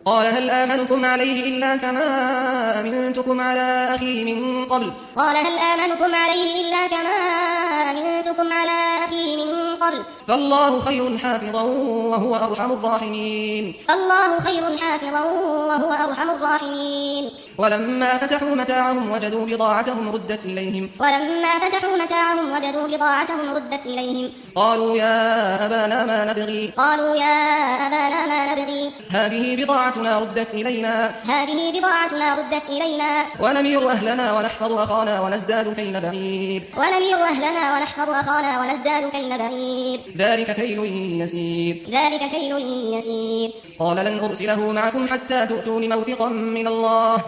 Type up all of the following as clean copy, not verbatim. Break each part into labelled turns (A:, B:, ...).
A: قال هل آمنكم عليه إلا كما أمنتكم على أخيه من قبل فالله خير حافظا وهو أرحم الراحمين ولما فتحوا متاعهم وجدوا بضاعتهم ردت إليهم قالوا يا أبانا ما نبغي هذه بضاعتنا ردت إلينا ونمير أهلنا ونحفظ أخانا ونزداد كيل بعير ذلك كيل يسير قال لن أرسله معكم حتى تؤتون موثقا من الله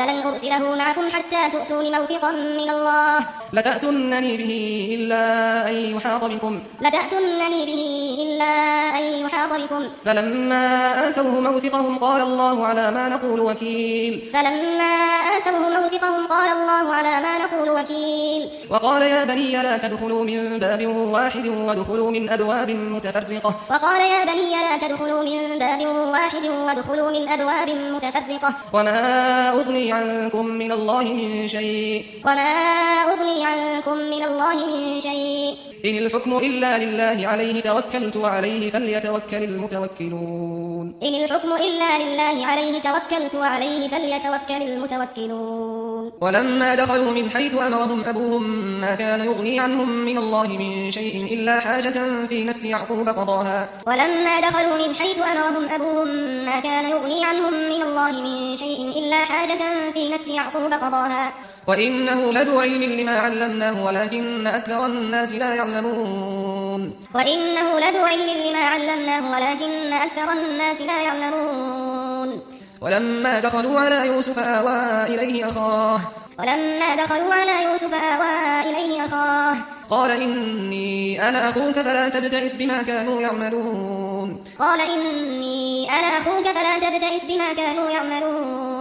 A: لتأتونني به إلا أن يحاط بكم فلما آتوه موثقهم قال الله على ما نقول وكيل وقال يا بني لا تدخلوا من باب واحد وادخلوا من أبواب متفرقة وما أغني عنكم من الله من شيء إن الحكم إلا لله عليه توكلت وعليه فليتوكل المتوكلون ولما دخلوا من حيث أمرهم أبوهم ما كان يغني عنهم من الله من شيء إلا حاجة في نفس يعقوب قضاها وإنه لذو علم لما علمناه ولكن أكثر الناس لا يعلمون ولما دخلوا على يوسف آوى إليه أخاه قال إني أنا أخوك فلا تبتئس بما كانوا يعملون